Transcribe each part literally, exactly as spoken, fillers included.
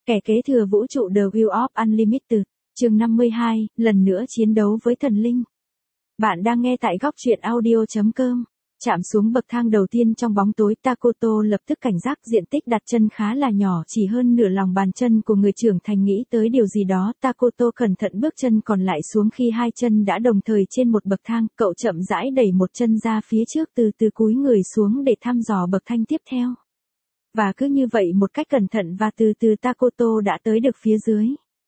Kẻ kế thừa vũ trụ The Wheel of Unlimited, chương năm mươi hai, lần nữa chiến đấu với thần linh. Bạn đang nghe tại góc truyện audio chấm com. Chạm xuống bậc thang đầu tiên trong bóng tối, Takoto lập tức cảnh giác. Diện tích đặt chân khá là nhỏ, chỉ hơn nửa lòng bàn chân của người trưởng thành. Nghĩ tới điều gì đó, Takoto cẩn thận bước chân còn lại xuống. Khi hai chân đã đồng thời trên một bậc thang, cậu chậm rãi đẩy một chân ra phía trước, từ từ cúi người xuống để thăm dò bậc thang tiếp theo. Và cứ như vậy một cách cẩn thận và từ từ Takoto đã tới được phía dưới.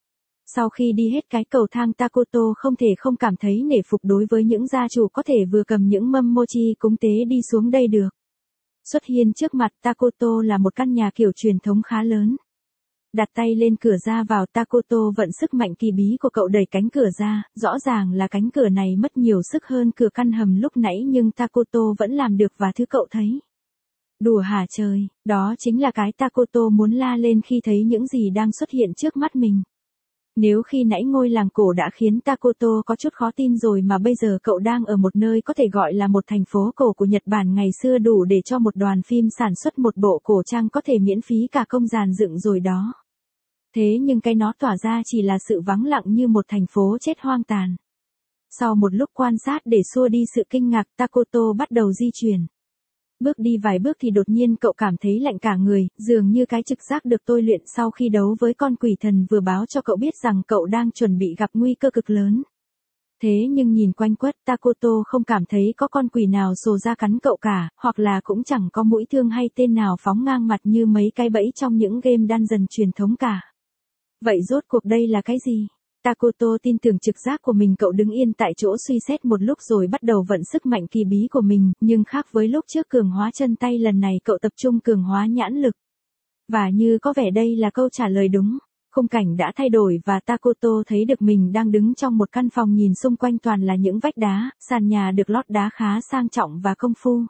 Sau khi đi hết cái cầu thang, Takoto không thể không cảm thấy nể phục đối với những gia chủ có thể vừa cầm những mâm mochi cúng tế đi xuống đây được. Xuất hiện trước mặt Takoto là một căn nhà kiểu truyền thống khá lớn. Đặt tay lên cửa ra vào, Takoto vận sức mạnh kỳ bí của cậu đẩy cánh cửa ra. Rõ ràng là cánh cửa này mất nhiều sức hơn cửa căn hầm lúc nãy, nhưng Takoto vẫn làm được và thứ cậu thấy. Đùa hả trời, đó chính là cái Takoto muốn la lên khi thấy những gì đang xuất hiện trước mắt mình. Nếu khi nãy ngôi làng cổ đã khiến Takoto có chút khó tin rồi, mà bây giờ cậu đang ở một nơi có thể gọi là một thành phố cổ của Nhật Bản ngày xưa, đủ để cho một đoàn phim sản xuất một bộ cổ trang có thể miễn phí cả công dàn dựng rồi đó. Thế nhưng cái nó tỏa ra chỉ là sự vắng lặng như một thành phố chết hoang tàn. Sau một lúc quan sát để xua đi sự kinh ngạc, Takoto bắt đầu di chuyển. Bước đi vài bước thì đột nhiên cậu cảm thấy lạnh cả người, dường như cái trực giác được tôi luyện sau khi đấu với con quỷ thần vừa báo cho cậu biết rằng cậu đang chuẩn bị gặp nguy cơ cực lớn. Thế nhưng nhìn quanh quất, Takoto không cảm thấy có con quỷ nào sồ ra cắn cậu cả, hoặc là cũng chẳng có mũi thương hay tên nào phóng ngang mặt như mấy cái bẫy trong những game dungeon truyền thống cả. Vậy rốt cuộc đây là cái gì? Takoto tin tưởng trực giác của mình. Cậu đứng yên tại chỗ suy xét một lúc rồi bắt đầu vận sức mạnh kỳ bí của mình, nhưng khác với lúc trước cường hóa chân tay, lần này cậu tập trung cường hóa nhãn lực. Và như có vẻ đây là câu trả lời đúng. Khung cảnh đã thay đổi và Takoto thấy được mình đang đứng trong một căn phòng, nhìn xung quanh toàn là những vách đá, sàn nhà được lót đá khá sang trọng và công phu.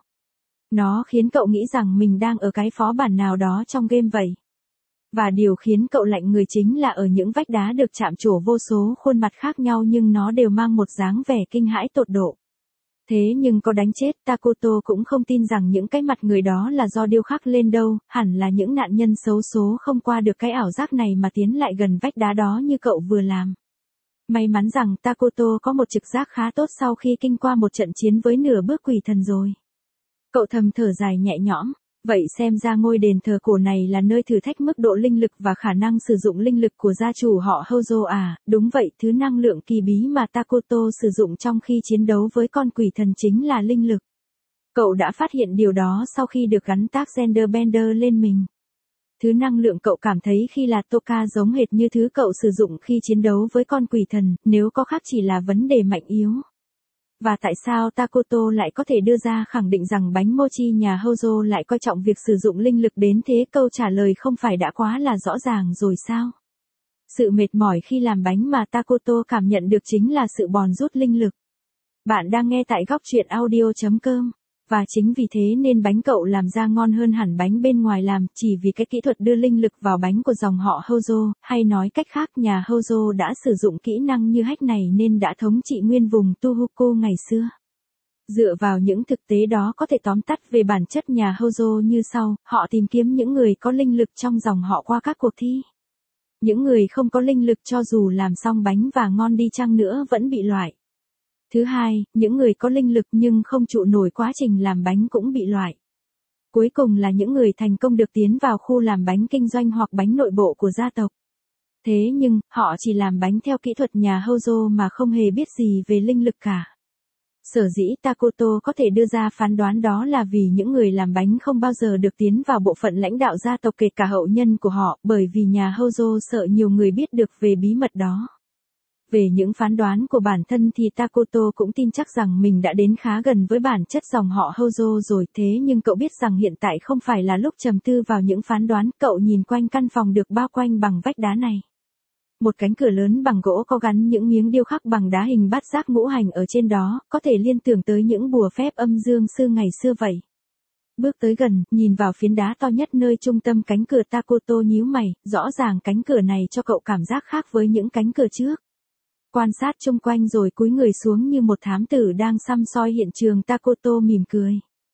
Nó khiến cậu nghĩ rằng mình đang ở cái phó bản nào đó trong game vậy. Và điều khiến cậu lạnh người chính là ở những vách đá được chạm trổ vô số khuôn mặt khác nhau, nhưng nó đều mang một dáng vẻ kinh hãi tột độ. Thế nhưng có đánh chết, Takoto cũng không tin rằng những cái mặt người đó là do điêu khắc lên đâu, hẳn là những nạn nhân xấu số không qua được cái ảo giác này mà tiến lại gần vách đá đó như cậu vừa làm. May mắn rằng Takoto có một trực giác khá tốt sau khi kinh qua một trận chiến với nửa bước quỷ thần rồi. Cậu thầm thở dài nhẹ nhõm. Vậy xem ra ngôi đền thờ cổ này là nơi thử thách mức độ linh lực và khả năng sử dụng linh lực của gia chủ họ Hojo à? Đúng vậy, thứ năng lượng kỳ bí mà Takoto sử dụng trong khi chiến đấu với con quỷ thần chính là linh lực. Cậu đã phát hiện điều đó sau khi được gắn tag Gender Bender lên mình. Thứ năng lượng cậu cảm thấy khi là Toka giống hệt như thứ cậu sử dụng khi chiến đấu với con quỷ thần, nếu có khác chỉ là vấn đề mạnh yếu. Và tại sao Takoto lại có thể đưa ra khẳng định rằng bánh mochi nhà Hojo lại coi trọng việc sử dụng linh lực đến thế? Câu trả lời không phải đã quá là rõ ràng rồi sao? Sự mệt mỏi khi làm bánh mà Takoto cảm nhận được chính là sự bòn rút linh lực. Bạn đang nghe tại góc truyện audio chấm com. Và chính vì thế nên bánh cậu làm ra ngon hơn hẳn bánh bên ngoài làm, chỉ vì cái kỹ thuật đưa linh lực vào bánh của dòng họ Hojo, hay nói cách khác, nhà Hojo đã sử dụng kỹ năng như hack này nên đã thống trị nguyên vùng Tohoku ngày xưa. Dựa vào những thực tế đó, có thể tóm tắt về bản chất nhà Hojo như sau: họ tìm kiếm những người có linh lực trong dòng họ qua các cuộc thi. Những người không có linh lực cho dù làm xong bánh và ngon đi chăng nữa vẫn bị loại. Thứ hai, những người có linh lực nhưng không trụ nổi quá trình làm bánh cũng bị loại. Cuối cùng là những người thành công được tiến vào khu làm bánh kinh doanh hoặc bánh nội bộ của gia tộc. Thế nhưng, họ chỉ làm bánh theo kỹ thuật nhà Hojo mà không hề biết gì về linh lực cả. Sở dĩ Takoto có thể đưa ra phán đoán đó là vì những người làm bánh không bao giờ được tiến vào bộ phận lãnh đạo gia tộc, kể cả hậu nhân của họ, bởi vì nhà Hojo sợ nhiều người biết được về bí mật đó. Về những phán đoán của bản thân thì Takoto cũng tin chắc rằng mình đã đến khá gần với bản chất dòng họ Hojo rồi. Thế nhưng cậu biết rằng hiện tại không phải là lúc trầm tư vào những phán đoán. Cậu nhìn quanh căn phòng được bao quanh bằng vách đá này. Một cánh cửa lớn bằng gỗ có gắn những miếng điêu khắc bằng đá hình bát giác ngũ hành ở trên đó, có thể liên tưởng tới những bùa phép âm dương sư ngày xưa vậy. Bước tới gần, nhìn vào phiến đá to nhất nơi trung tâm cánh cửa, Takoto nhíu mày. Rõ ràng cánh cửa này cho cậu cảm giác khác với những cánh cửa trước. Quan sát chung quanh rồi cúi người xuống như một thám tử đang săm soi hiện trường, Takoto mỉm cười.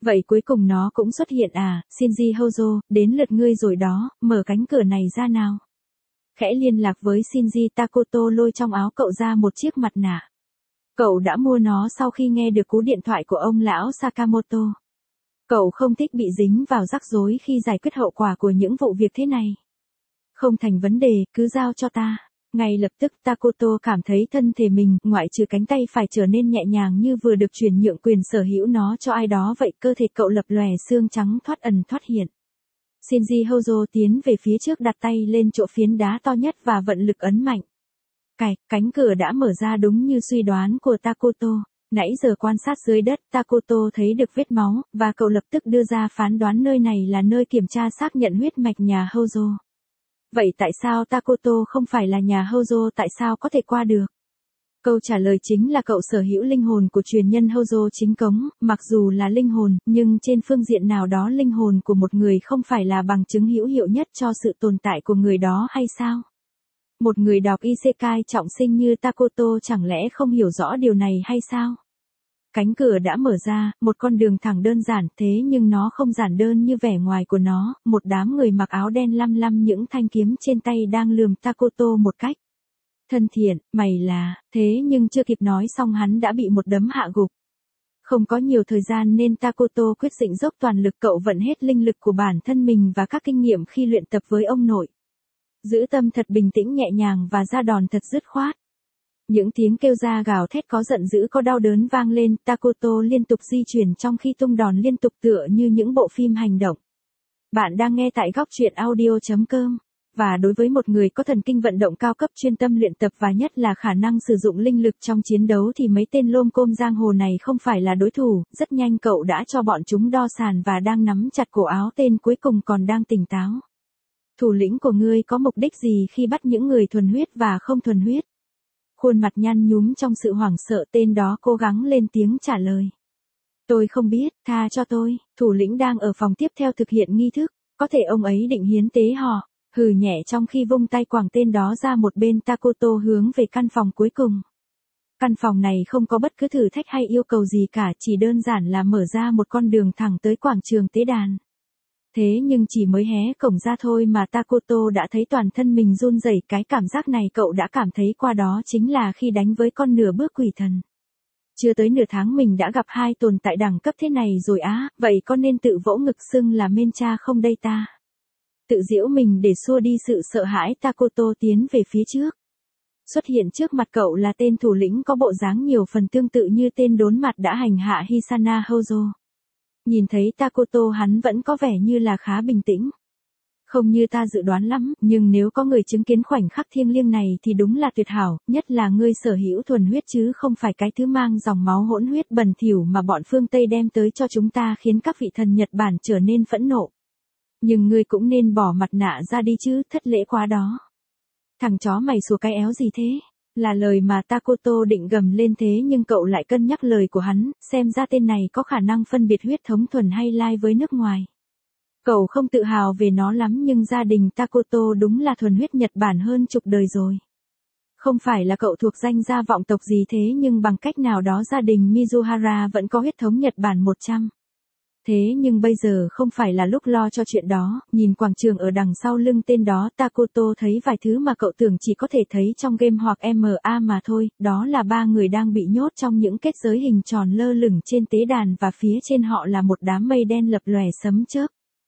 Vậy cuối cùng nó cũng xuất hiện à, Shinji Hojo, đến lượt ngươi rồi đó, mở cánh cửa này ra nào. Khẽ liên lạc với Shinji, Takoto lôi trong áo cậu ra một chiếc mặt nạ. Cậu đã mua nó sau khi nghe được cú điện thoại của ông lão Sakamoto. Cậu không thích bị dính vào rắc rối khi giải quyết hậu quả của những vụ việc thế này. Không thành vấn đề, cứ giao cho ta. Ngay lập tức Takoto cảm thấy thân thể mình, ngoại trừ cánh tay phải trở nên nhẹ nhàng như vừa được chuyển nhượng quyền sở hữu nó cho ai đó vậy, cơ thể cậu lập lòe xương trắng thoát ẩn thoát hiện. Shinji Hojo tiến về phía trước, đặt tay lên chỗ phiến đá to nhất và vận lực ấn mạnh. Cạch, cánh cửa đã mở ra đúng như suy đoán của Takoto. Nãy giờ quan sát dưới đất, Takoto thấy được vết máu, và cậu lập tức đưa ra phán đoán nơi này là nơi kiểm tra xác nhận huyết mạch nhà Hojo. Vậy tại sao Takoto không phải là nhà Hojo, tại sao có thể qua được? Câu trả lời chính là cậu sở hữu linh hồn của truyền nhân Hojo chính cống, mặc dù là linh hồn, nhưng trên phương diện nào đó linh hồn của một người không phải là bằng chứng hữu hiệu nhất cho sự tồn tại của người đó hay sao? Một người đọc Isekai trọng sinh như Takoto chẳng lẽ không hiểu rõ điều này hay sao? Cánh cửa đã mở ra, một con đường thẳng đơn giản, thế nhưng nó không giản đơn như vẻ ngoài của nó, một đám người mặc áo đen lăm lăm những thanh kiếm trên tay đang lườm Takoto một cách thân thiện, mày là, thế nhưng chưa kịp nói xong hắn đã bị một đấm hạ gục. Không có nhiều thời gian nên Takoto quyết định dốc toàn lực, cậu vận hết linh lực của bản thân mình và các kinh nghiệm khi luyện tập với ông nội. Giữ tâm thật bình tĩnh nhẹ nhàng và ra đòn thật dứt khoát. Những tiếng kêu ra gào thét có giận dữ có đau đớn vang lên, Takoto liên tục di chuyển trong khi tung đòn liên tục tựa như những bộ phim hành động. Bạn đang nghe tại góc truyện audio chấm com. Và đối với một người có thần kinh vận động cao cấp chuyên tâm luyện tập và nhất là khả năng sử dụng linh lực trong chiến đấu thì mấy tên lôm côm giang hồ này không phải là đối thủ, rất nhanh cậu đã cho bọn chúng đo sàn và đang nắm chặt cổ áo tên cuối cùng còn đang tỉnh táo. Thủ lĩnh của ngươi có mục đích gì khi bắt những người thuần huyết và không thuần huyết? Khuôn mặt nhăn nhúm trong sự hoảng sợ, tên đó cố gắng lên tiếng trả lời. Tôi không biết, tha cho tôi, thủ lĩnh đang ở phòng tiếp theo thực hiện nghi thức, có thể ông ấy định hiến tế họ. Hừ nhẹ trong khi vung tay quẳng tên đó ra một bên, Takoto hướng về căn phòng cuối cùng. Căn phòng này không có bất cứ thử thách hay yêu cầu gì cả, chỉ đơn giản là mở ra một con đường thẳng tới quảng trường tế đàn. Thế nhưng chỉ mới hé cổng ra thôi mà Takoto đã thấy toàn thân mình run rẩy, cái cảm giác này cậu đã cảm thấy qua đó chính là khi đánh với con nửa bước quỷ thần. Chưa tới nửa tháng mình đã gặp hai tồn tại đẳng cấp thế này rồi á, vậy có nên tự vỗ ngực xưng là mên cha không đây ta? Tự giễu mình để xua đi sự sợ hãi, Takoto tiến về phía trước. Xuất hiện trước mặt cậu là tên thủ lĩnh có bộ dáng nhiều phần tương tự như tên đốn mặt đã hành hạ Hisana Hojo. Nhìn thấy Takoto hắn vẫn có vẻ như là khá bình tĩnh. Không như ta dự đoán lắm, nhưng nếu có người chứng kiến khoảnh khắc thiêng liêng này thì đúng là tuyệt hảo, nhất là ngươi sở hữu thuần huyết chứ không phải cái thứ mang dòng máu hỗn huyết bẩn thỉu mà bọn phương Tây đem tới cho chúng ta khiến các vị thần Nhật Bản trở nên phẫn nộ. Nhưng ngươi cũng nên bỏ mặt nạ ra đi chứ, thất lễ quá đó. Thằng chó mày sủa cái éo gì thế? Là lời mà Takoto định gầm lên, thế nhưng cậu lại cân nhắc lời của hắn, xem ra tên này có khả năng phân biệt huyết thống thuần hay lai với nước ngoài. Cậu không tự hào về nó lắm nhưng gia đình Takoto đúng là thuần huyết Nhật Bản hơn chục đời rồi. Không phải là cậu thuộc danh gia vọng tộc gì thế nhưng bằng cách nào đó gia đình Mizuhara vẫn có huyết thống Nhật Bản một trăm. Thế nhưng bây giờ không phải là lúc lo cho chuyện đó, nhìn quảng trường ở đằng sau lưng tên đó, Takoto thấy vài thứ mà cậu tưởng chỉ có thể thấy trong game hoặc em a mà thôi, đó là ba người đang bị nhốt trong những kết giới hình tròn lơ lửng trên tế đàn và phía trên họ là một đám mây đen lập lòe sấm chớp.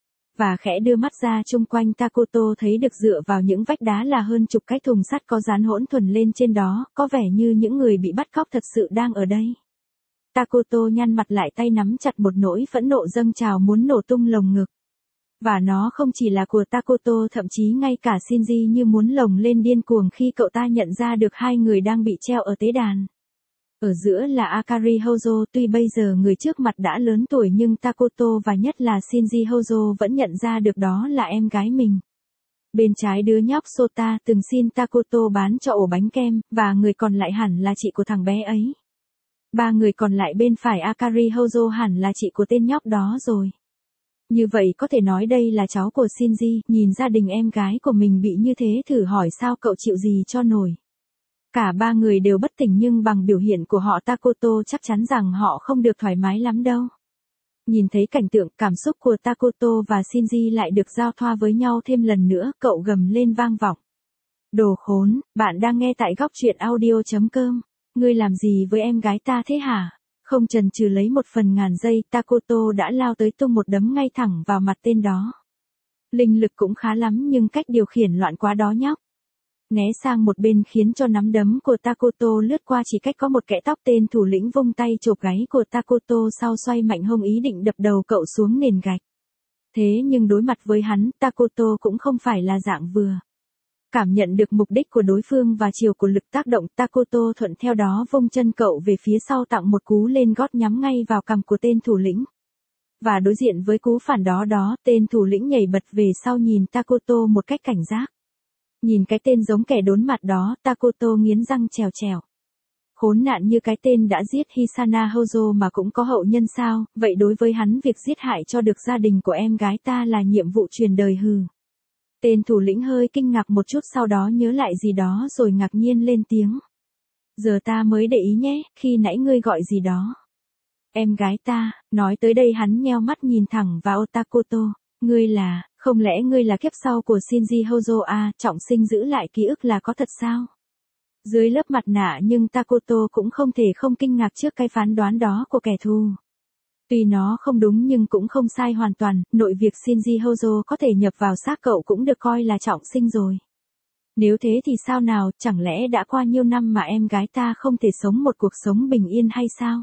Và khẽ đưa mắt ra chung quanh, Takoto thấy được dựa vào những vách đá là hơn chục cái thùng sắt có dán hỗn thuần lên trên đó, có vẻ như những người bị bắt cóc thật sự đang ở đây. Takoto nhăn mặt lại, tay nắm chặt, một nỗi phẫn nộ dâng trào muốn nổ tung lồng ngực. Và nó không chỉ là của Takoto, thậm chí ngay cả Shinji như muốn lồng lên điên cuồng khi cậu ta nhận ra được hai người đang bị treo ở tế đàn. Ở giữa là Akari Hojo, tuy bây giờ người trước mặt đã lớn tuổi nhưng Takoto và nhất là Shinji Hojo vẫn nhận ra được đó là em gái mình. Bên trái đứa nhóc Sota từng xin Takoto bán cho ổ bánh kem, và người còn lại hẳn là chị của thằng bé ấy. Ba người còn lại bên phải Akari Hojo hẳn là chị của tên nhóc đó rồi. Như vậy có thể nói đây là cháu của Shinji, nhìn gia đình em gái của mình bị như thế thử hỏi sao cậu chịu gì cho nổi. Cả ba người đều bất tỉnh nhưng bằng biểu hiện của họ Takoto chắc chắn rằng họ không được thoải mái lắm đâu. Nhìn thấy cảnh tượng cảm xúc của Takoto và Shinji lại được giao thoa với nhau thêm lần nữa, cậu gầm lên vang vọng. Đồ khốn, bạn đang nghe tại góc truyện audio.com. Ngươi làm gì với em gái ta thế hả? Không chần chừ lấy một phần ngàn giây, Takoto đã lao tới tung một đấm ngay thẳng vào mặt tên đó. Linh lực cũng khá lắm nhưng cách điều khiển loạn quá đó nhóc. Né sang một bên khiến cho nắm đấm của Takoto lướt qua chỉ cách có một kẽ tóc, tên thủ lĩnh vung tay chộp gáy của Takoto sau xoay mạnh hông ý định đập đầu cậu xuống nền gạch. Thế nhưng đối mặt với hắn, Takoto cũng không phải là dạng vừa. Cảm nhận được mục đích của đối phương và chiều của lực tác động, Takoto thuận theo đó vung chân cậu về phía sau tặng một cú lên gót nhắm ngay vào cằm của tên thủ lĩnh. Và đối diện với cú phản đó đó, tên thủ lĩnh nhảy bật về sau nhìn Takoto một cách cảnh giác. Nhìn cái tên giống kẻ đốn mặt đó, Takoto nghiến răng trèo trèo. Khốn nạn như cái tên đã giết Hisana Hojo mà cũng có hậu nhân sao, vậy đối với hắn việc giết hại cho được gia đình của em gái ta là nhiệm vụ truyền đời hừ. Tên thủ lĩnh hơi kinh ngạc một chút sau đó nhớ lại gì đó rồi ngạc nhiên lên tiếng. Giờ ta mới để ý nhé, khi nãy ngươi gọi gì đó. Em gái ta, nói tới đây hắn nheo mắt nhìn thẳng vào Takoto. Ngươi là, không lẽ ngươi là kiếp sau của Shinji Hojo à, trọng sinh giữ lại ký ức là có thật sao? Dưới lớp mặt nạ nhưng Takoto cũng không thể không kinh ngạc trước cái phán đoán đó của kẻ thù. Tuy nó không đúng nhưng cũng không sai hoàn toàn, nội việc Shinji Hojo có thể nhập vào xác cậu cũng được coi là trọng sinh rồi. Nếu thế thì sao nào, chẳng lẽ đã qua nhiêu năm mà em gái ta không thể sống một cuộc sống bình yên hay sao?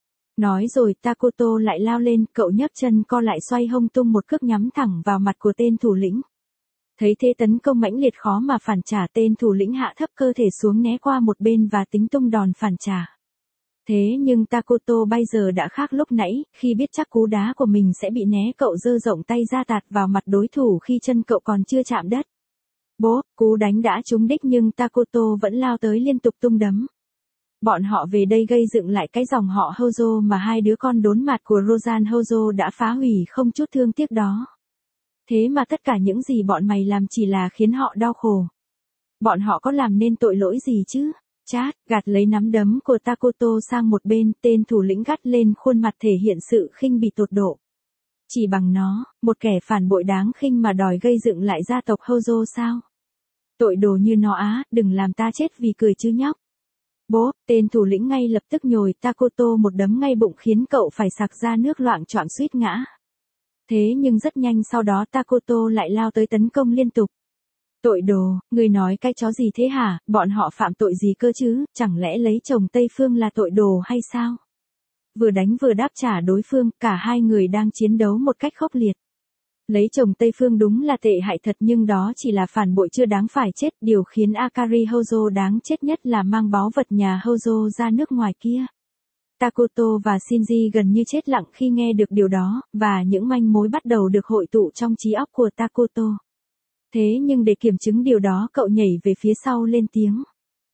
Nói rồi Takoto lại lao lên, cậu nhấc chân co lại xoay hông tung một cước nhắm thẳng vào mặt của tên thủ lĩnh. Thấy thế tấn công mãnh liệt khó mà phản trả, tên thủ lĩnh hạ thấp cơ thể xuống né qua một bên và tính tung đòn phản trả. Thế nhưng Takoto bây giờ đã khác lúc nãy, khi biết chắc cú đá của mình sẽ bị né cậu giơ rộng tay ra tạt vào mặt đối thủ khi chân cậu còn chưa chạm đất. Bố, cú đánh đã trúng đích nhưng Takoto vẫn lao tới liên tục tung đấm. Bọn họ về đây gây dựng lại cái dòng họ Hojo mà hai đứa con đốn mặt của Rosan Hojo đã phá hủy không chút thương tiếc đó. Thế mà tất cả những gì bọn mày làm chỉ là khiến họ đau khổ. Bọn họ có làm nên tội lỗi gì chứ? Chát, gạt lấy nắm đấm của Takoto sang một bên, tên thủ lĩnh gắt lên khuôn mặt thể hiện sự khinh bỉ tột độ. Chỉ bằng nó, một kẻ phản bội đáng khinh mà đòi gây dựng lại gia tộc Hojo sao? Tội đồ như nó á, đừng làm ta chết vì cười chứ nhóc. Bố, tên thủ lĩnh ngay lập tức nhồi Takoto một đấm ngay bụng khiến cậu phải sặc ra nước loạng choạng suýt ngã. Thế nhưng rất nhanh sau đó Takoto lại lao tới tấn công liên tục. Tội đồ, người nói cái chó gì thế hả, bọn họ phạm tội gì cơ chứ, chẳng lẽ lấy chồng Tây Phương là tội đồ hay sao? Vừa đánh vừa đáp trả đối phương, cả hai người đang chiến đấu một cách khốc liệt. Lấy chồng Tây Phương đúng là tệ hại thật nhưng đó chỉ là phản bội chưa đáng phải chết, điều khiến Akari Hojo đáng chết nhất là mang báu vật nhà Hojo ra nước ngoài kia. Takoto và Shinji gần như chết lặng khi nghe được điều đó, và những manh mối bắt đầu được hội tụ trong trí óc của Takoto. Thế nhưng để kiểm chứng điều đó cậu nhảy về phía sau lên tiếng.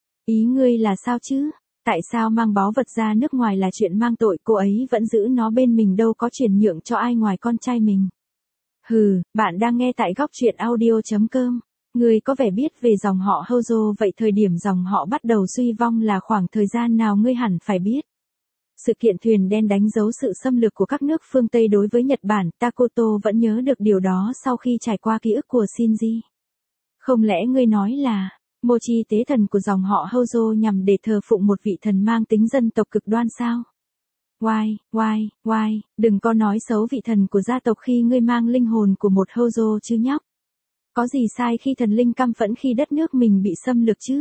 Ý ngươi là sao chứ? Tại sao mang báu vật ra nước ngoài là chuyện mang tội, cô ấy vẫn giữ nó bên mình đâu có chuyển nhượng cho ai ngoài con trai mình. Hừ, bạn đang nghe tại góc truyện audio.com. Ngươi có vẻ biết về dòng họ Hojo, vậy thời điểm dòng họ bắt đầu suy vong là khoảng thời gian nào ngươi hẳn phải biết. Sự kiện thuyền đen đánh dấu sự xâm lược của các nước phương Tây đối với Nhật Bản, Takoto vẫn nhớ được điều đó sau khi trải qua ký ức của Shinji. Không lẽ ngươi nói là, Mochi tế thần của dòng họ Hojo nhằm để thờ phụng một vị thần mang tính dân tộc cực đoan sao? Oai, oai, oai, đừng có nói xấu vị thần của gia tộc khi ngươi mang linh hồn của một Hojo chứ nhóc. Có gì sai khi thần linh căm phẫn khi đất nước mình bị xâm lược chứ?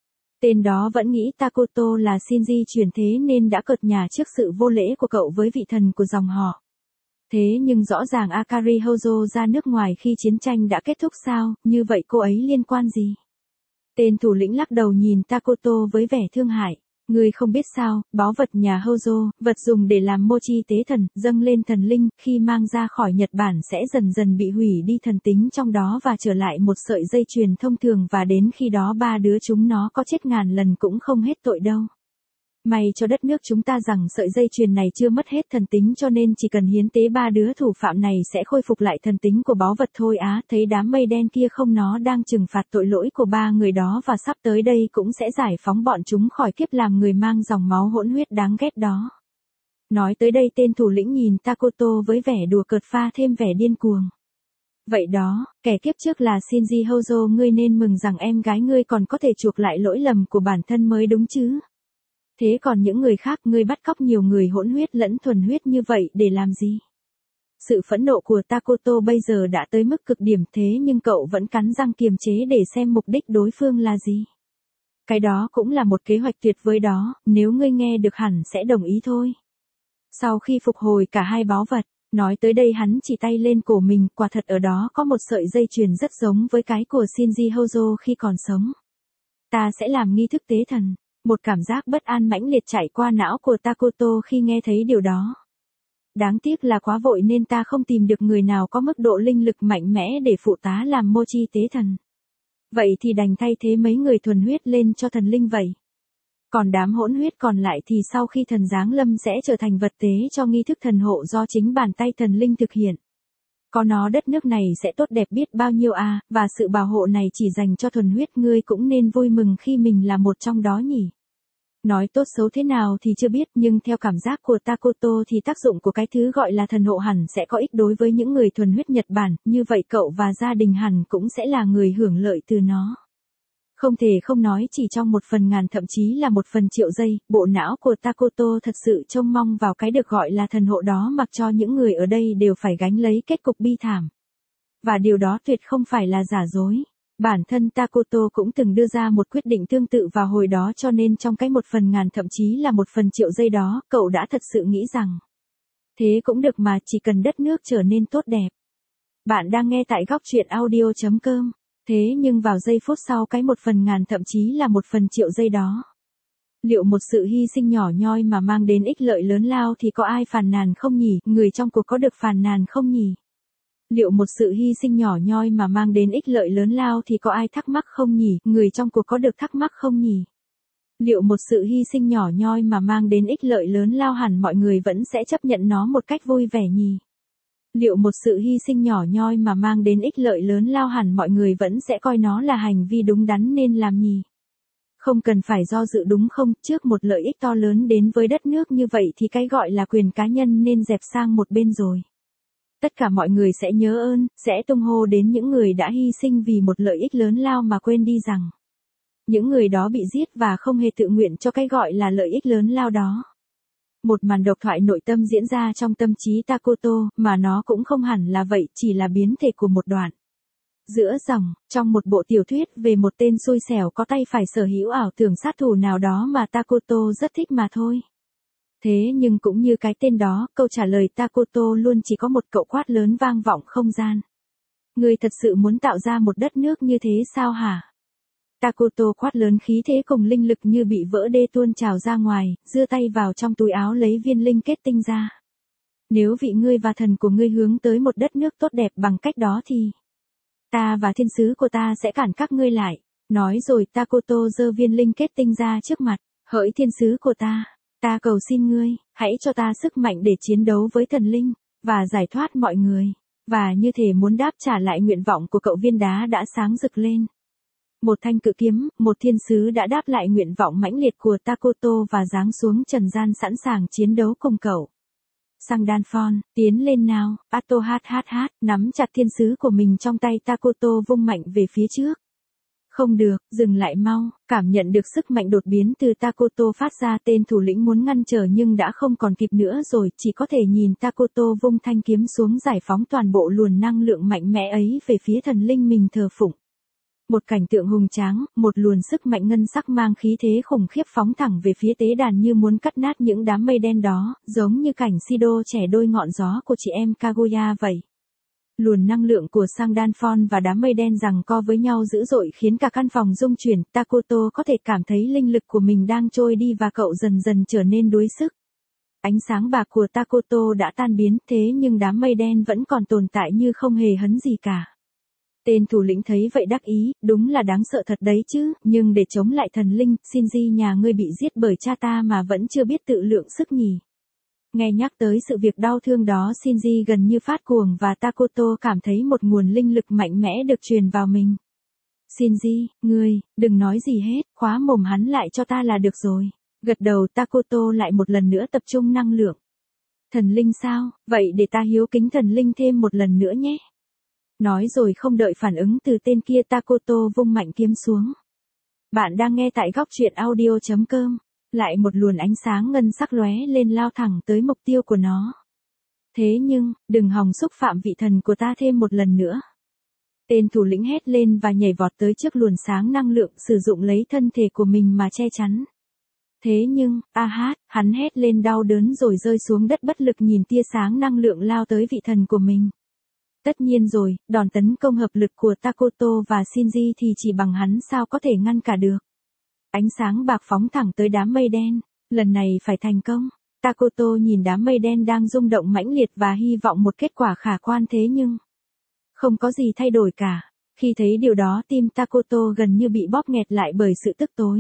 Tên đó vẫn nghĩ Takoto là Shinji chuyển thế nên đã cợt nhả trước sự vô lễ của cậu với vị thần của dòng họ. Thế nhưng rõ ràng Akari Hojo ra nước ngoài khi chiến tranh đã kết thúc sao, như vậy cô ấy liên quan gì? Tên thủ lĩnh lắc đầu nhìn Takoto với vẻ thương hại. Ngươi không biết sao, báu vật nhà Hojo, vật dùng để làm mochi tế thần, dâng lên thần linh, khi mang ra khỏi Nhật Bản sẽ dần dần bị hủy đi thần tính trong đó và trở lại một sợi dây chuyền thông thường và đến khi đó ba đứa chúng nó có chết ngàn lần cũng không hết tội đâu. May cho đất nước chúng ta rằng sợi dây chuyền này chưa mất hết thần tính cho nên chỉ cần hiến tế ba đứa thủ phạm này sẽ khôi phục lại thần tính của báu vật thôi á. Thấy đám mây đen kia không, nó đang trừng phạt tội lỗi của ba người đó và sắp tới đây cũng sẽ giải phóng bọn chúng khỏi kiếp làm người mang dòng máu hỗn huyết đáng ghét đó. Nói tới đây tên thủ lĩnh nhìn Takoto với vẻ đùa cợt pha thêm vẻ điên cuồng. Vậy đó, kẻ kiếp trước là Shinji Hojo, ngươi nên mừng rằng em gái ngươi còn có thể chuộc lại lỗi lầm của bản thân mới đúng chứ. Thế còn những người khác, ngươi bắt cóc nhiều người hỗn huyết lẫn thuần huyết như vậy để làm gì? Sự phẫn nộ của Takoto bây giờ đã tới mức cực điểm, thế nhưng cậu vẫn cắn răng kiềm chế để xem mục đích đối phương là gì. Cái đó cũng là một kế hoạch tuyệt vời đó, nếu ngươi nghe được hẳn sẽ đồng ý thôi. Sau khi phục hồi cả hai báu vật, nói tới đây hắn chỉ tay lên cổ mình, quả thật ở đó có một sợi dây chuyền rất giống với cái của Shinji Hojo khi còn sống. Ta sẽ làm nghi thức tế thần. Một cảm giác bất an mãnh liệt chạy qua não của Takoto khi nghe thấy điều đó. Đáng tiếc là quá vội nên ta không tìm được người nào có mức độ linh lực mạnh mẽ để phụ tá làm mochi tế thần. Vậy thì đành thay thế mấy người thuần huyết lên cho thần linh vậy. Còn đám hỗn huyết còn lại thì sau khi thần giáng lâm sẽ trở thành vật tế cho nghi thức thần hộ do chính bàn tay thần linh thực hiện. Có nó đất nước này sẽ tốt đẹp biết bao nhiêu à, và sự bảo hộ này chỉ dành cho thuần huyết, ngươi cũng nên vui mừng khi mình là một trong đó nhỉ. Nói tốt xấu thế nào thì chưa biết, nhưng theo cảm giác của Takoto thì tác dụng của cái thứ gọi là thần hộ hẳn sẽ có ích đối với những người thuần huyết Nhật Bản, như vậy cậu và gia đình hẳn cũng sẽ là người hưởng lợi từ nó. Không thể không nói chỉ trong một phần ngàn thậm chí là một phần triệu giây, bộ não của Takoto thật sự trông mong vào cái được gọi là thần hộ đó, mặc cho những người ở đây đều phải gánh lấy kết cục bi thảm. Và điều đó tuyệt không phải là giả dối. Bản thân Takoto cũng từng đưa ra một quyết định tương tự vào hồi đó, cho nên trong cái một phần ngàn thậm chí là một phần triệu giây đó, cậu đã thật sự nghĩ rằng thế cũng được mà, chỉ cần đất nước trở nên tốt đẹp. Bạn đang nghe tại góc truyện audio chấm com. Thế nhưng vào giây phút sau cái một phần ngàn thậm chí là một phần triệu giây đó, liệu một sự hy sinh nhỏ nhoi mà mang đến ích lợi lớn lao thì có ai phàn nàn không nhỉ? Người trong cuộc có được phàn nàn không nhỉ? Liệu một sự hy sinh nhỏ nhoi mà mang đến ích lợi lớn lao thì có ai thắc mắc không nhỉ? Người trong cuộc có được thắc mắc không nhỉ? Liệu một sự hy sinh nhỏ nhoi mà mang đến ích lợi lớn lao hẳn mọi người vẫn sẽ chấp nhận nó một cách vui vẻ nhỉ? Liệu một sự hy sinh nhỏ nhoi mà mang đến ích lợi lớn lao hẳn mọi người vẫn sẽ coi nó là hành vi đúng đắn nên làm nhỉ? Không cần phải do dự đúng không? Trước một lợi ích to lớn đến với đất nước như vậy thì cái gọi là quyền cá nhân nên dẹp sang một bên rồi. Tất cả mọi người sẽ nhớ ơn, sẽ tung hô đến những người đã hy sinh vì một lợi ích lớn lao mà quên đi rằng những người đó bị giết và không hề tự nguyện cho cái gọi là lợi ích lớn lao đó. Một màn độc thoại nội tâm diễn ra trong tâm trí Takoto, mà nó cũng không hẳn là vậy, chỉ là biến thể của một đoạn giữa dòng, trong một bộ tiểu thuyết về một tên xui xẻo có tay phải sở hữu ảo tưởng sát thủ nào đó mà Takoto rất thích mà thôi. Thế nhưng cũng như cái tên đó, câu trả lời Takoto luôn chỉ có một cậu quát lớn vang vọng không gian. Ngươi thật sự muốn tạo ra một đất nước như thế sao hả? Takoto quát lớn, khí thế cùng linh lực như bị vỡ đê tuôn trào ra ngoài, giơ tay vào trong túi áo lấy viên linh kết tinh ra. Nếu vị ngươi và thần của ngươi hướng tới một đất nước tốt đẹp bằng cách đó thì ta và thiên sứ của ta sẽ cản các ngươi lại. Nói rồi Takoto giơ viên linh kết tinh ra trước mặt. Hỡi thiên sứ của ta, ta cầu xin ngươi, hãy cho ta sức mạnh để chiến đấu với thần linh, và giải thoát mọi người. Và như thể muốn đáp trả lại nguyện vọng của cậu, viên đá đã sáng rực lên. Một thanh cự kiếm, một thiên sứ đã đáp lại nguyện vọng mãnh liệt của Takoto và giáng xuống trần gian sẵn sàng chiến đấu cùng cậu. Sangdanphon, tiến lên nào, Atto hát hát hát, nắm chặt thiên sứ của mình trong tay, Takoto vung mạnh về phía trước. Không được, dừng lại mau, cảm nhận được sức mạnh đột biến từ Takoto phát ra, tên thủ lĩnh muốn ngăn trở nhưng đã không còn kịp nữa rồi, chỉ có thể nhìn Takoto vung thanh kiếm xuống giải phóng toàn bộ luồng năng lượng mạnh mẽ ấy về phía thần linh mình thờ phụng. Một cảnh tượng hùng tráng, một luồng sức mạnh ngân sắc mang khí thế khủng khiếp phóng thẳng về phía tế đàn như muốn cắt nát những đám mây đen đó, giống như cảnh Shido chẻ đôi ngọn gió của chị em Kaguya vậy. Luồng năng lượng của Sangdanphon và đám mây đen giằng co với nhau dữ dội khiến cả căn phòng rung chuyển, Takoto có thể cảm thấy linh lực của mình đang trôi đi và cậu dần dần trở nên đuối sức. Ánh sáng bạc của Takoto đã tan biến, thế nhưng đám mây đen vẫn còn tồn tại như không hề hấn gì cả. Tên thủ lĩnh thấy vậy đắc ý, đúng là đáng sợ thật đấy chứ, nhưng để chống lại thần linh, Shinji nhà ngươi bị giết bởi cha ta mà vẫn chưa biết tự lượng sức nhỉ. Nghe nhắc tới sự việc đau thương đó, Shinji gần như phát cuồng và Takoto cảm thấy một nguồn linh lực mạnh mẽ được truyền vào mình. Shinji, ngươi, đừng nói gì hết, khóa mồm hắn lại cho ta là được rồi. Gật đầu, Takoto lại một lần nữa tập trung năng lượng. Thần linh sao, vậy để ta hiếu kính thần linh thêm một lần nữa nhé. Nói rồi không đợi phản ứng từ tên kia, Takoto vung mạnh kiếm xuống. Bạn đang nghe tại góc truyện audio chấm com. Lại một luồn ánh sáng ngân sắc lóe lên lao thẳng tới mục tiêu của nó. Thế nhưng, đừng hòng xúc phạm vị thần của ta thêm một lần nữa. Tên thủ lĩnh hét lên và nhảy vọt tới trước luồn sáng năng lượng, sử dụng lấy thân thể của mình mà che chắn. Thế nhưng, a hát, hắn hét lên đau đớn rồi rơi xuống đất bất lực nhìn tia sáng năng lượng lao tới vị thần của mình. Tất nhiên rồi, đòn tấn công hợp lực của Takoto và Shinji thì chỉ bằng hắn sao có thể ngăn cả được. Ánh sáng bạc phóng thẳng tới đám mây đen, lần này phải thành công. Takoto nhìn đám mây đen đang rung động mãnh liệt và hy vọng một kết quả khả quan, thế nhưng không có gì thay đổi cả. Khi thấy điều đó, tim Takoto gần như bị bóp nghẹt lại bởi sự tức tối.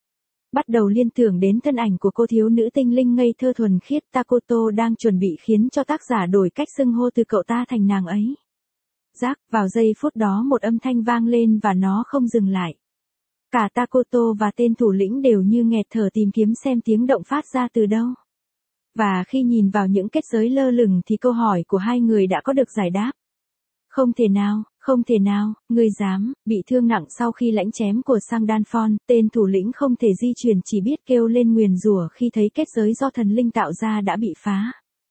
Bắt đầu liên tưởng đến thân ảnh của cô thiếu nữ tinh linh ngây thơ thuần khiết, Takoto đang chuẩn bị khiến cho tác giả đổi cách xưng hô từ cậu ta thành nàng ấy. Rác, vào giây phút đó một âm thanh vang lên và nó không dừng lại. Cả Takoto và tên thủ lĩnh đều như nghẹt thở tìm kiếm xem tiếng động phát ra từ đâu. Và khi nhìn vào những kết giới lơ lửng thì câu hỏi của hai người đã có được giải đáp. Không thể nào, không thể nào, ngươi dám, bị thương nặng sau khi lãnh chém của Sang Đan Phon, tên thủ lĩnh không thể di chuyển, chỉ biết kêu lên nguyền rủa khi thấy kết giới do thần linh tạo ra đã bị phá.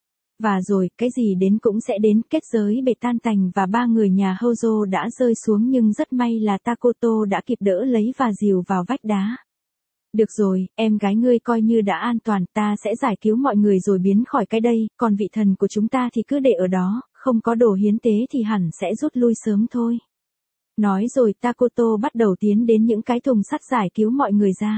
Và rồi, cái gì đến cũng sẽ đến, kết giới bể tan tành và ba người nhà Hojo đã rơi xuống, nhưng rất may là Takoto đã kịp đỡ lấy và dìu vào vách đá. Được rồi, em gái ngươi coi như đã an toàn, ta sẽ giải cứu mọi người rồi biến khỏi cái đây, còn vị thần của chúng ta thì cứ để ở đó, không có đồ hiến tế thì hẳn sẽ rút lui sớm thôi. Nói rồi Takoto bắt đầu tiến đến những cái thùng sắt giải cứu mọi người ra.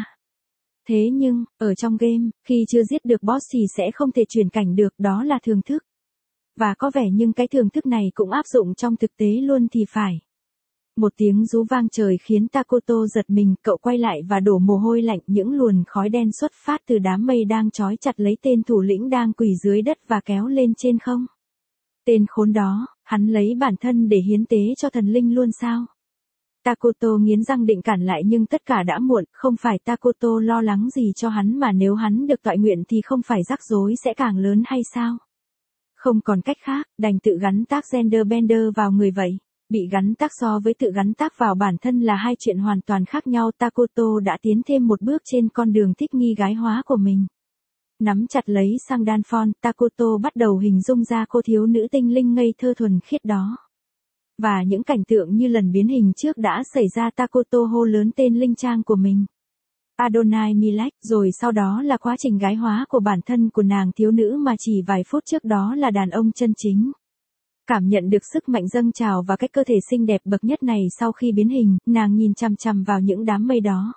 Thế nhưng, ở trong game, khi chưa giết được boss thì sẽ không thể chuyển cảnh được, đó là thường thức. Và có vẻ nhưng cái thường thức này cũng áp dụng trong thực tế luôn thì phải. Một tiếng rú vang trời khiến Takoto giật mình, cậu quay lại và đổ mồ hôi lạnh, những luồn khói đen xuất phát từ đám mây đang trói chặt lấy tên thủ lĩnh đang quỳ dưới đất và kéo lên trên không. Tên khốn đó, hắn lấy bản thân để hiến tế cho thần linh luôn sao? Takoto nghiến răng định cản lại nhưng tất cả đã muộn, không phải Takoto lo lắng gì cho hắn mà nếu hắn được tọa nguyện thì không phải rắc rối sẽ càng lớn hay sao? Không còn cách khác, đành tự gắn tác gender bender vào người vậy. Bị gắn tác so với tự gắn tác vào bản thân là hai chuyện hoàn toàn khác nhau. Takoto đã tiến thêm một bước trên con đường thích nghi gái hóa của mình. Nắm chặt lấy Sang Đan Phon, Takoto bắt đầu hình dung ra cô thiếu nữ tinh linh ngây thơ thuần khiết đó. Và những cảnh tượng như lần biến hình trước đã xảy ra. Takoto hô lớn tên linh trang của mình. Adonai Milek, rồi sau đó là quá trình gái hóa của bản thân của nàng thiếu nữ mà chỉ vài phút trước đó là đàn ông chân chính. Cảm nhận được sức mạnh dâng trào và cái cơ thể xinh đẹp bậc nhất này sau khi biến hình, nàng nhìn chằm chằm vào những đám mây đó.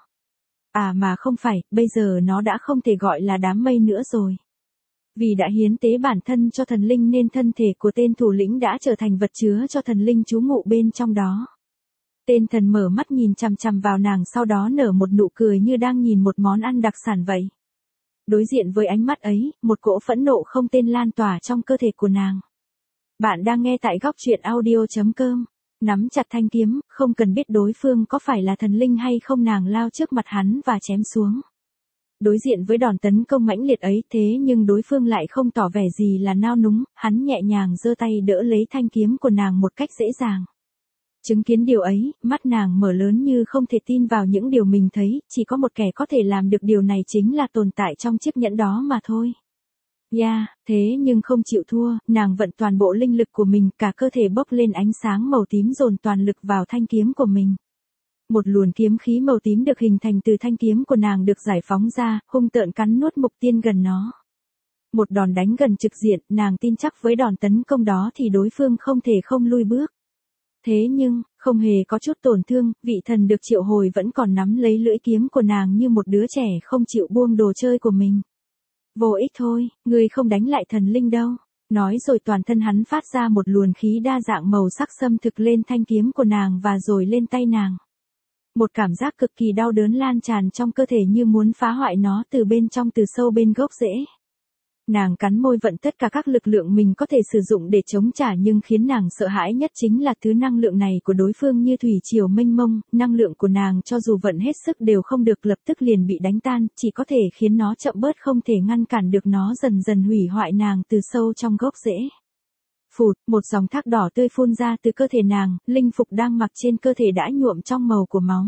À mà không phải, bây giờ nó đã không thể gọi là đám mây nữa rồi. Vì đã hiến tế bản thân cho thần linh nên thân thể của tên thủ lĩnh đã trở thành vật chứa cho thần linh trú ngụ bên trong đó. Tên thần mở mắt nhìn chằm chằm vào nàng, sau đó nở một nụ cười như đang nhìn một món ăn đặc sản vậy. Đối diện với ánh mắt ấy, một cỗ phẫn nộ không tên lan tỏa trong cơ thể của nàng. Bạn đang nghe tại góc truyện audio chấm com. Nắm chặt thanh kiếm, không cần biết đối phương có phải là thần linh hay không, nàng lao trước mặt hắn và chém xuống. Đối diện với đòn tấn công mãnh liệt ấy, thế nhưng đối phương lại không tỏ vẻ gì là nao núng, hắn nhẹ nhàng giơ tay đỡ lấy thanh kiếm của nàng một cách dễ dàng. Chứng kiến điều ấy, mắt nàng mở lớn như không thể tin vào những điều mình thấy, chỉ có một kẻ có thể làm được điều này, chính là tồn tại trong chiếc nhẫn đó mà thôi. Yeah, thế nhưng không chịu thua, nàng vận toàn bộ linh lực của mình, cả cơ thể bốc lên ánh sáng màu tím, dồn toàn lực vào thanh kiếm của mình. Một luồng kiếm khí màu tím được hình thành từ thanh kiếm của nàng được giải phóng ra, hung tợn cắn nuốt mục tiêu gần nó. Một đòn đánh gần trực diện, nàng tin chắc với đòn tấn công đó thì đối phương không thể không lui bước. Thế nhưng, không hề có chút tổn thương, vị thần được triệu hồi vẫn còn nắm lấy lưỡi kiếm của nàng như một đứa trẻ không chịu buông đồ chơi của mình. Vô ích thôi, ngươi không đánh lại thần linh đâu. Nói rồi toàn thân hắn phát ra một luồng khí đa dạng màu sắc xâm thực lên thanh kiếm của nàng và rồi lên tay nàng. Một cảm giác cực kỳ đau đớn lan tràn trong cơ thể như muốn phá hoại nó từ bên trong, từ sâu bên gốc rễ. Nàng cắn môi vận tất cả các lực lượng mình có thể sử dụng để chống trả, nhưng khiến nàng sợ hãi nhất chính là thứ năng lượng này của đối phương như thủy triều mênh mông, năng lượng của nàng cho dù vận hết sức đều không được lập tức liền bị đánh tan, chỉ có thể khiến nó chậm bớt, không thể ngăn cản được nó dần dần hủy hoại nàng từ sâu trong gốc rễ. Phụt, một dòng thác đỏ tươi phun ra từ cơ thể nàng, linh phục đang mặc trên cơ thể đã nhuộm trong màu của máu.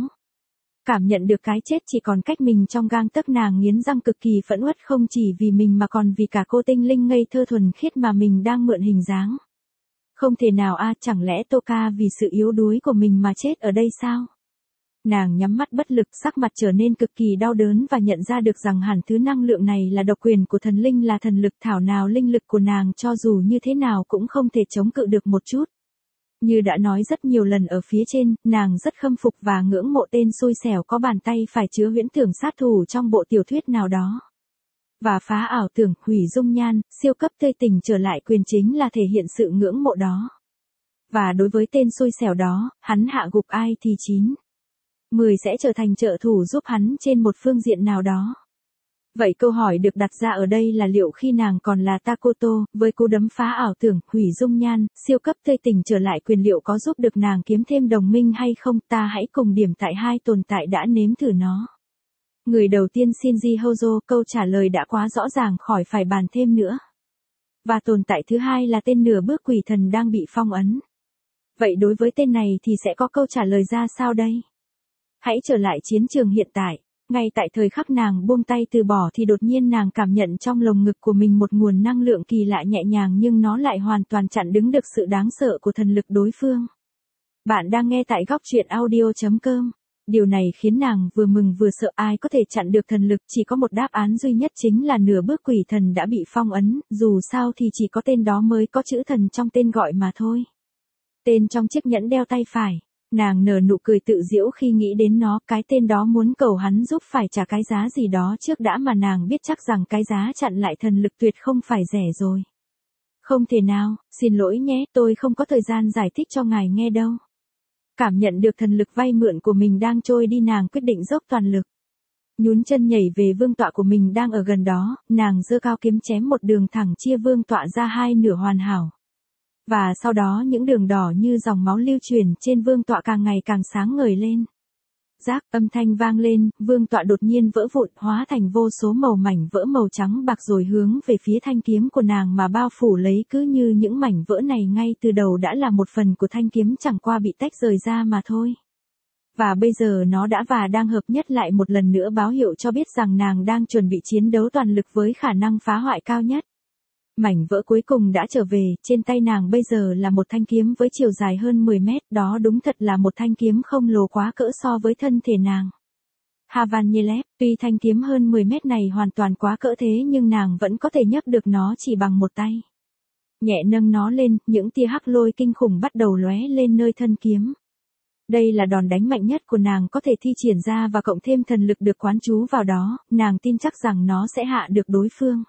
Cảm nhận được cái chết chỉ còn cách mình trong gang tấc, nàng nghiến răng cực kỳ phẫn uất, không chỉ vì mình mà còn vì cả cô tinh linh ngây thơ thuần khiết mà mình đang mượn hình dáng. Không thể nào a, chẳng lẽ Toka vì sự yếu đuối của mình mà chết ở đây sao? Nàng nhắm mắt bất lực, sắc mặt trở nên cực kỳ đau đớn và nhận ra được rằng hẳn thứ năng lượng này là độc quyền của thần linh, là thần lực, thảo nào linh lực của nàng cho dù như thế nào cũng không thể chống cự được một chút. Như đã nói rất nhiều lần ở phía trên, nàng rất khâm phục và ngưỡng mộ tên xui xẻo có bàn tay phải chứa huyễn tưởng sát thủ trong bộ tiểu thuyết nào đó. Và phá ảo tưởng, hủy dung nhan, siêu cấp tươi tỉnh trở lại quyền chính là thể hiện sự ngưỡng mộ đó. Và đối với tên xui xẻo đó, hắn hạ gục ai thì chín mười sẽ trở thành trợ thủ giúp hắn trên một phương diện nào đó. Vậy câu hỏi được đặt ra ở đây là liệu khi nàng còn là Takoto, với cú đấm phá ảo tưởng, hủy dung nhan, siêu cấp tươi tỉnh trở lại quyền liệu có giúp được nàng kiếm thêm đồng minh hay không? Ta hãy cùng điểm tại hai tồn tại đã nếm thử nó. Người đầu tiên Shinji Hojo, câu trả lời đã quá rõ ràng khỏi phải bàn thêm nữa. Và tồn tại thứ hai là tên nửa bước quỷ thần đang bị phong ấn. Vậy đối với tên này thì sẽ có câu trả lời ra sao đây? Hãy trở lại chiến trường hiện tại. Ngay tại thời khắc nàng buông tay từ bỏ thì đột nhiên nàng cảm nhận trong lồng ngực của mình một nguồn năng lượng kỳ lạ nhẹ nhàng, nhưng nó lại hoàn toàn chặn đứng được sự đáng sợ của thần lực đối phương. Bạn đang nghe tại góc truyện audio chấm com. Điều này khiến nàng vừa mừng vừa sợ, ai có thể chặn được thần lực, chỉ có một đáp án duy nhất chính là nửa bước quỷ thần đã bị phong ấn, dù sao thì chỉ có tên đó mới có chữ thần trong tên gọi mà thôi. Tên trong chiếc nhẫn đeo tay phải. Nàng nở nụ cười tự giễu khi nghĩ đến nó, cái tên đó muốn cầu hắn giúp phải trả cái giá gì đó trước đã, mà nàng biết chắc rằng cái giá chặn lại thần lực tuyệt không phải rẻ rồi. Không thể nào, xin lỗi nhé, tôi không có thời gian giải thích cho ngài nghe đâu. Cảm nhận được thần lực vay mượn của mình đang trôi đi, nàng quyết định dốc toàn lực. Nhún chân nhảy về vương tọa của mình đang ở gần đó, nàng giơ cao kiếm chém một đường thẳng chia vương tọa ra hai nửa hoàn hảo. Và sau đó những đường đỏ như dòng máu lưu truyền trên vương tọa càng ngày càng sáng ngời lên. Rác, âm thanh vang lên, vương tọa đột nhiên vỡ vụn, hóa thành vô số màu mảnh vỡ màu trắng bạc rồi hướng về phía thanh kiếm của nàng mà bao phủ lấy, cứ như những mảnh vỡ này ngay từ đầu đã là một phần của thanh kiếm, chẳng qua bị tách rời ra mà thôi. Và bây giờ nó đã và đang hợp nhất lại một lần nữa, báo hiệu cho biết rằng nàng đang chuẩn bị chiến đấu toàn lực với khả năng phá hoại cao nhất. Mảnh vỡ cuối cùng đã trở về, trên tay nàng bây giờ là một thanh kiếm với chiều dài hơn mười mét, đó đúng thật là một thanh kiếm khổng lồ quá cỡ so với thân thể nàng. Havanyelet, tuy thanh kiếm hơn mười mét này hoàn toàn quá cỡ thế nhưng nàng vẫn có thể nhấc được nó chỉ bằng một tay. Nhẹ nâng nó lên, những tia hắc lôi kinh khủng bắt đầu lóe lên nơi thân kiếm. Đây là đòn đánh mạnh nhất của nàng có thể thi triển ra, và cộng thêm thần lực được quán trú vào đó, nàng tin chắc rằng nó sẽ hạ được đối phương.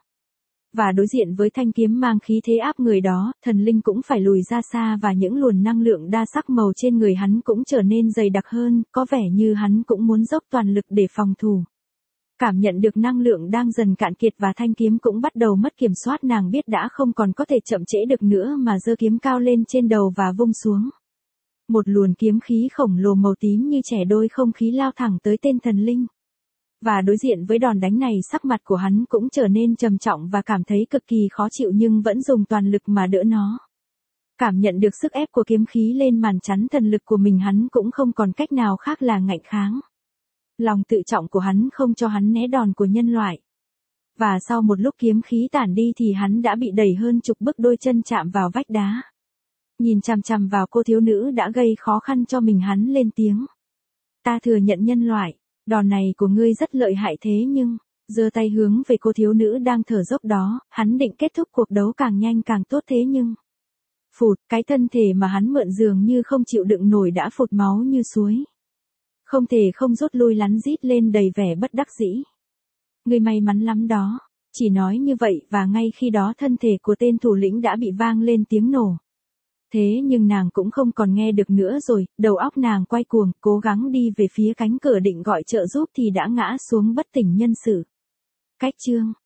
Và đối diện với thanh kiếm mang khí thế áp người đó, thần linh cũng phải lùi ra xa, và những luồng năng lượng đa sắc màu trên người hắn cũng trở nên dày đặc hơn, có vẻ như hắn cũng muốn dốc toàn lực để phòng thủ. Cảm nhận được năng lượng đang dần cạn kiệt và thanh kiếm cũng bắt đầu mất kiểm soát, nàng biết đã không còn có thể chậm trễ được nữa mà giơ kiếm cao lên trên đầu và vung xuống. Một luồng kiếm khí khổng lồ màu tím như trẻ đôi không khí lao thẳng tới tên thần linh. Và đối diện với đòn đánh này, sắc mặt của hắn cũng trở nên trầm trọng và cảm thấy cực kỳ khó chịu, nhưng vẫn dùng toàn lực mà đỡ nó. Cảm nhận được sức ép của kiếm khí lên màn chắn thần lực của mình, hắn cũng không còn cách nào khác là ngạnh kháng. Lòng tự trọng của hắn không cho hắn né đòn của nhân loại. Và sau một lúc kiếm khí tản đi thì hắn đã bị đẩy hơn chục bước, đôi chân chạm vào vách đá. Nhìn chằm chằm vào cô thiếu nữ đã gây khó khăn cho mình, hắn lên tiếng. Ta thừa nhận nhân loại. Đòn này của ngươi rất lợi hại, thế nhưng, giơ tay hướng về cô thiếu nữ đang thở dốc đó, hắn định kết thúc cuộc đấu càng nhanh càng tốt, thế nhưng, phụt, cái thân thể mà hắn mượn dường như không chịu đựng nổi đã phụt máu như suối. Không thể không rút lui, lắn rít lên đầy vẻ bất đắc dĩ. Ngươi may mắn lắm đó, chỉ nói như vậy, và ngay khi đó thân thể của tên thủ lĩnh đã bị vang lên tiếng nổ. Thế nhưng nàng cũng không còn nghe được nữa rồi, đầu óc nàng quay cuồng, cố gắng đi về phía cánh cửa định gọi trợ giúp thì đã ngã xuống bất tỉnh nhân sự. Cách chương